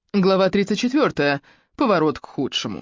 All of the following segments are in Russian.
Глава 34. Поворот к худшему.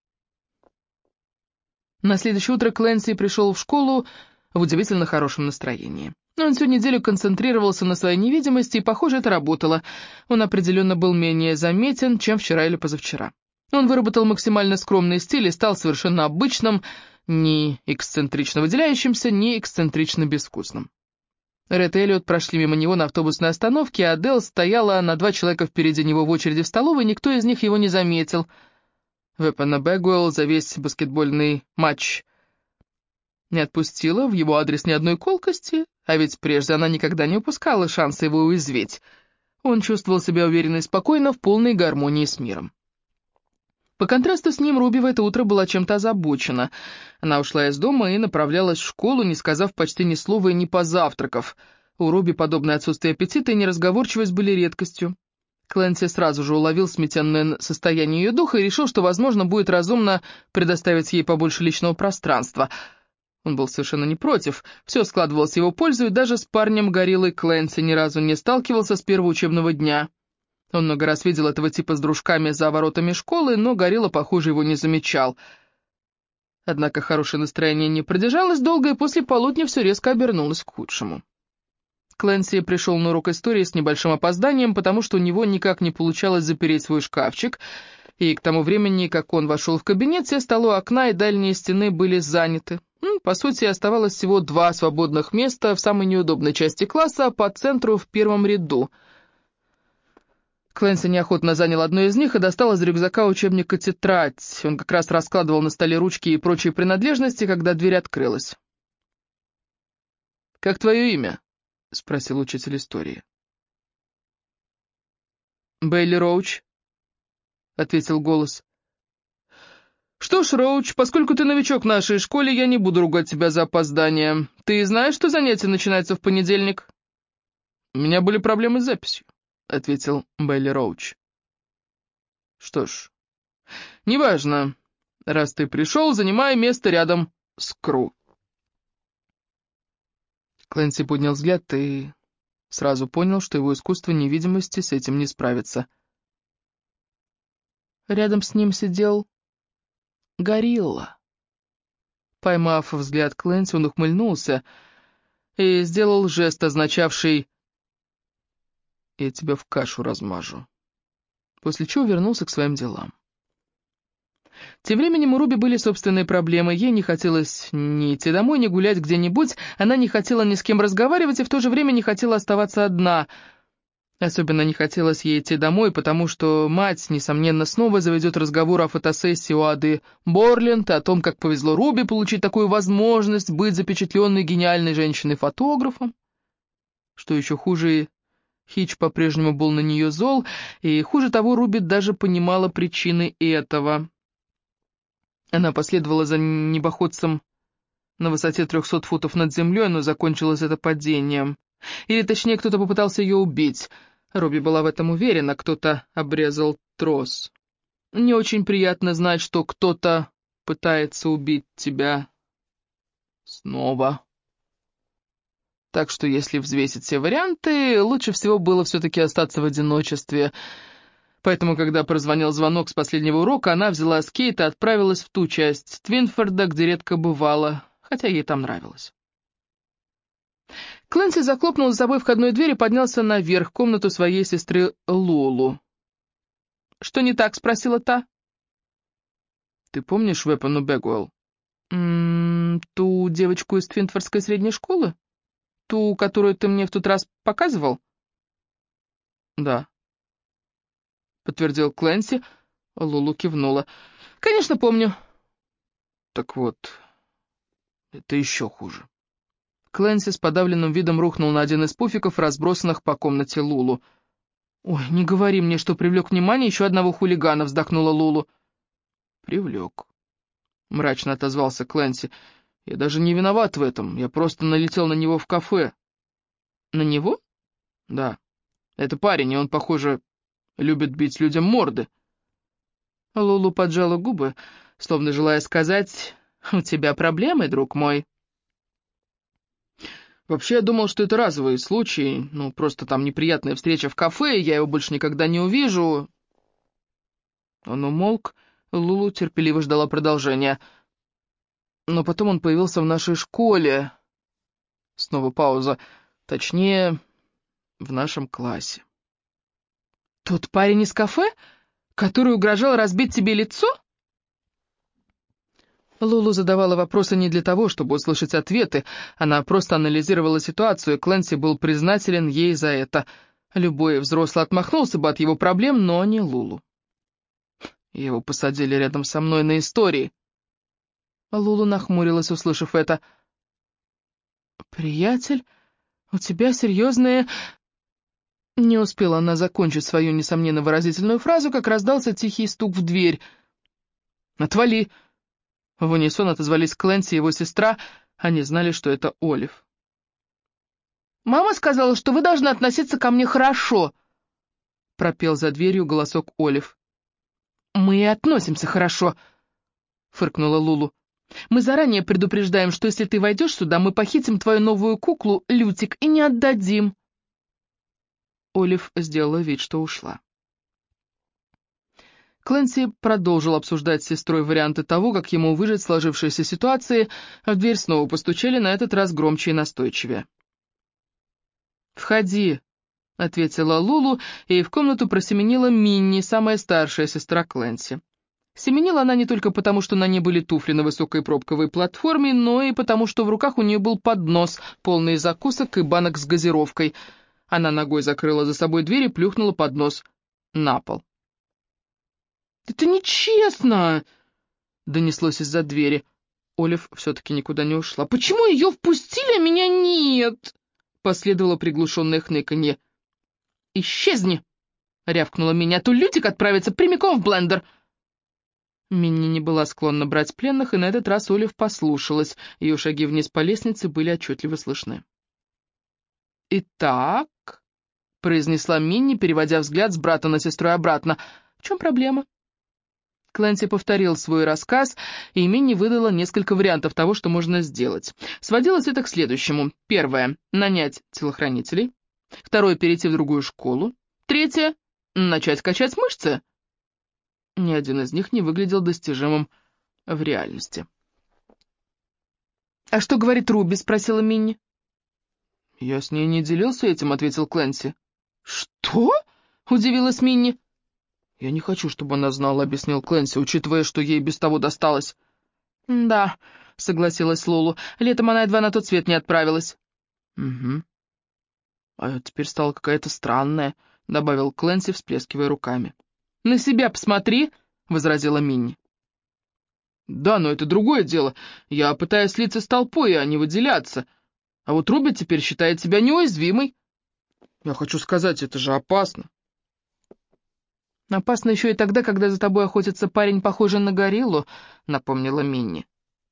На следующее утро Клэнси пришел в школу в удивительно хорошем настроении. Он всю неделю концентрировался на своей невидимости, и, похоже, это работало. Он определенно был менее заметен, чем вчера или позавчера. Он выработал максимально скромный стиль и стал совершенно обычным, не эксцентрично выделяющимся, не эксцентрично безвкусным. Ред и Эллиот прошли мимо него на автобусной остановке, а Адele стояла на 2 человека впереди него в очереди в столовой, никто из них его не заметил. Вепана Бэгуэлл за весь баскетбольный матч не отпустила в его адрес ни одной колкости, а ведь прежде она никогда не упускала шанса его уязвить. Он чувствовал себя уверенно и спокойно, в полной гармонии с миром. По контрасту с ним Руби в это утро была чем-то озабочена. Она ушла из дома и направлялась в школу, не сказав почти ни слова и не позавтракав. У Руби подобное отсутствие аппетита и неразговорчивость были редкостью. Клэнси сразу же уловил сметенное состояние ее духа и решил, что, возможно, будет разумно предоставить ей побольше личного пространства. Он был совершенно не против, все складывалось в его пользу, и даже с парнем-гориллой Клэнси ни разу не сталкивался с первого учебного дня. Он много раз видел этого типа с дружками за воротами школы, но горилла, похоже, его не замечал. Однако хорошее настроение не продержалось долго, и после полудня все резко обернулось к худшему. Клэнси пришел на урок истории с небольшим опозданием, потому что у него никак не получалось запереть свой шкафчик, и к тому времени, как он вошел в кабинет, все столы у окна и дальние стены были заняты. По сути, оставалось всего 2 свободных места в самой неудобной части класса, а по центру в первом ряду. Клэнси неохотно занял одно из них и достал из рюкзака учебник и тетрадь. Он как раз раскладывал на столе ручки и прочие принадлежности, когда дверь открылась. «Как твое имя?» — спросил учитель истории. «Бейли Роуч», — ответил голос. «Что ж, Роуч, поскольку ты новичок в нашей школе, я не буду ругать тебя за опоздание. Ты знаешь, что занятие начинается в понедельник?» «У меня были проблемы с записью», — ответил Бейли Роуч. «Что ж, неважно. Раз ты пришел, занимай место рядом с Кру». Клэнси поднял взгляд и сразу понял, что его искусство невидимости с этим не справится. Рядом с ним сидел горилла. Поймав взгляд Клэнси, он ухмыльнулся и сделал жест, означавший «я тебя в кашу размажу», после чего вернулся к своим делам. Тем временем у Руби были собственные проблемы. Ей не хотелось ни идти домой, ни гулять где-нибудь. Она не хотела ни с кем разговаривать и в то же время не хотела оставаться одна. Особенно не хотелось ей идти домой, потому что мать, несомненно, снова заведет разговор о фотосессии у Ады Борленд, о том, как повезло Руби получить такую возможность быть запечатленной гениальной женщиной-фотографом. Что еще хуже, Хич по-прежнему был на нее зол, и хуже того, Руби даже понимала причины этого. Она последовала за небоходцем на высоте 300 футов над землей, но закончилось это падением. Или, точнее, кто-то попытался ее убить. Руби была в этом уверена, кто-то обрезал трос. Не очень приятно знать, что кто-то пытается убить тебя снова. Так что, если взвесить все варианты, лучше всего было все-таки остаться в одиночестве. Поэтому, когда прозвонил звонок с последнего урока, она взяла скейт и отправилась в ту часть Твинфорда, где редко бывала, хотя ей там нравилось. Клэнси захлопнул за собой входную дверь и поднялся наверх, в комнату своей сестры Лолу. «Что не так?» — спросила та. «Ты помнишь Вепану Бэгуэлл?» «Ту девочку из Твинфордской средней школы? Ту, которую ты мне в тот раз показывал?» «Да», — подтвердил Клэнси. Лолу кивнула. «Конечно, помню». «Так вот, это еще хуже». Клэнси с подавленным видом рухнул на один из пуфиков, разбросанных по комнате Лулу. «Ой, не говори мне, что привлек внимание еще одного хулигана», — вздохнула Лулу. «Привлек», — мрачно отозвался Клэнси. «Я даже не виноват в этом, я просто налетел на него в кафе». «На него?» «Да. Это парень, и он, похоже, любит бить людям морды». Лулу поджала губы, словно желая сказать: «У тебя проблемы, друг мой?» «Вообще, я думал, что это разовый случай, ну, просто там неприятная встреча в кафе, и я его больше никогда не увижу. Он умолк, Лулу терпеливо ждала продолжения. Но потом он появился в нашей школе. Снова пауза. Точнее, в нашем классе. «Тот парень из кафе, который угрожал разбить тебе лицо?» Лулу задавала вопросы не для того, чтобы услышать ответы. Она просто анализировала ситуацию, и Клэнси был признателен ей за это. Любой взрослый отмахнулся бы от его проблем, но не Лулу. Его посадили рядом со мной на истории. Лулу нахмурилась, услышав это. «Приятель, у тебя серьезные...» Не успела она закончить свою, несомненно, выразительную фразу, как раздался тихий стук в дверь. «Отвали!» В унисон отозвались Клэнси и его сестра. Они знали, что это Олив. «Мама сказала, что вы должны относиться ко мне хорошо», — пропел за дверью голосок Олив. «Мы и относимся хорошо», — фыркнула Лулу. «Мы заранее предупреждаем, что если ты войдешь сюда, мы похитим твою новую куклу, Лютик, и не отдадим». Олив сделала вид, что ушла. Клэнси продолжил обсуждать с сестрой варианты того, как ему выжить в сложившейся ситуации, а в дверь снова постучали, на этот раз громче и настойчивее. «Входи», — ответила Лулу, и в комнату просеменила Минни, самая старшая сестра Клэнси. Семенила она не только потому, что на ней были туфли на высокой пробковой платформе, но и потому, что в руках у нее был поднос, полный закусок и банок с газировкой. Она ногой закрыла за собой дверь и плюхнула поднос на пол. «Это нечестно!» — донеслось из-за двери. Олив все-таки никуда не ушла. «Почему ее впустили, а меня нет?» — последовало приглушенное хныканье. «Исчезни!» — рявкнула меня. «А то Лютик отправится прямиком в блендер!» Минни не была склонна брать пленных, и на этот раз Олив послушалась. Ее шаги вниз по лестнице были отчетливо слышны. «Итак», — произнесла Минни, переводя взгляд с брата на сестру и обратно, — «в чем проблема?» Клэнси повторил свой рассказ, и Минни выдала несколько вариантов того, что можно сделать. Сводилось это к следующему. Первое — нанять телохранителей. Второе — перейти в другую школу. Третье — начать качать мышцы. Ни один из них не выглядел достижимым в реальности. «А что говорит Руби?» — спросила Минни. «Я с ней не делился этим», — ответил Клэнси. «Что?» — удивилась Минни. «Я не хочу, чтобы она знала», — объяснил Клэнси, учитывая, что ей без того досталось. «Да», — согласилась Лулу, — «летом она едва на тот свет не отправилась». «Угу. А теперь стала какая-то странная», — добавил Клэнси, всплескивая руками. «На себя посмотри», — возразила Минни. «Да, но это другое дело. Я пытаюсь слиться с толпой, а не выделяться. А вот Руби теперь считает себя неуязвимой. Я хочу сказать, это же опасно». «Опасно еще и тогда, когда за тобой охотится парень, похожий на гориллу», — напомнила Минни.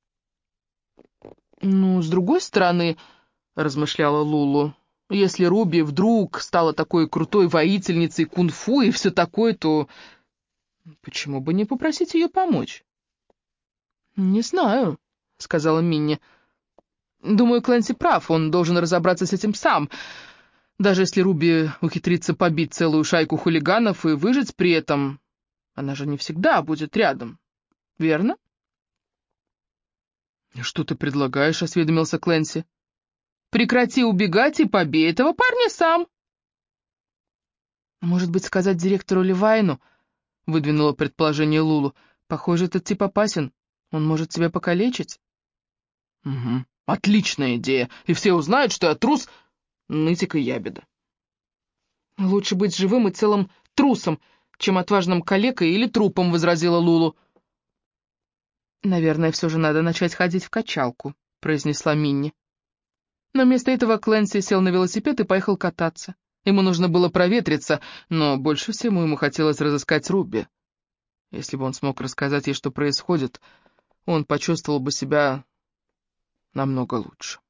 «Ну, с другой стороны», — размышляла Лулу, — «если Руби вдруг стала такой крутой воительницей кунг-фу и все такое, то почему бы не попросить ее помочь?» «Не знаю», — сказала Минни. «Думаю, Клэнси прав, он должен разобраться с этим сам. Даже если Руби ухитрится побить целую шайку хулиганов и выжить при этом, она же не всегда будет рядом, верно?» «Что ты предлагаешь?» — осведомился Клэнси. «Прекрати убегать и побей этого парня сам». «Может быть, сказать директору Левайну?» — выдвинуло предположение Лулу. «Похоже, этот тип опасен. Он может тебя покалечить». «Угу. Отличная идея. И все узнают, что я трус, нытик и ябеда». «Лучше быть живым и целым трусом, чем отважным калекой или трупом», — возразила Лулу. «Наверное, все же надо начать ходить в качалку», — произнесла Минни. Но вместо этого Клэнси сел на велосипед и поехал кататься. Ему нужно было проветриться, но больше всего ему хотелось разыскать Руби. Если бы он смог рассказать ей, что происходит, он почувствовал бы себя намного лучше.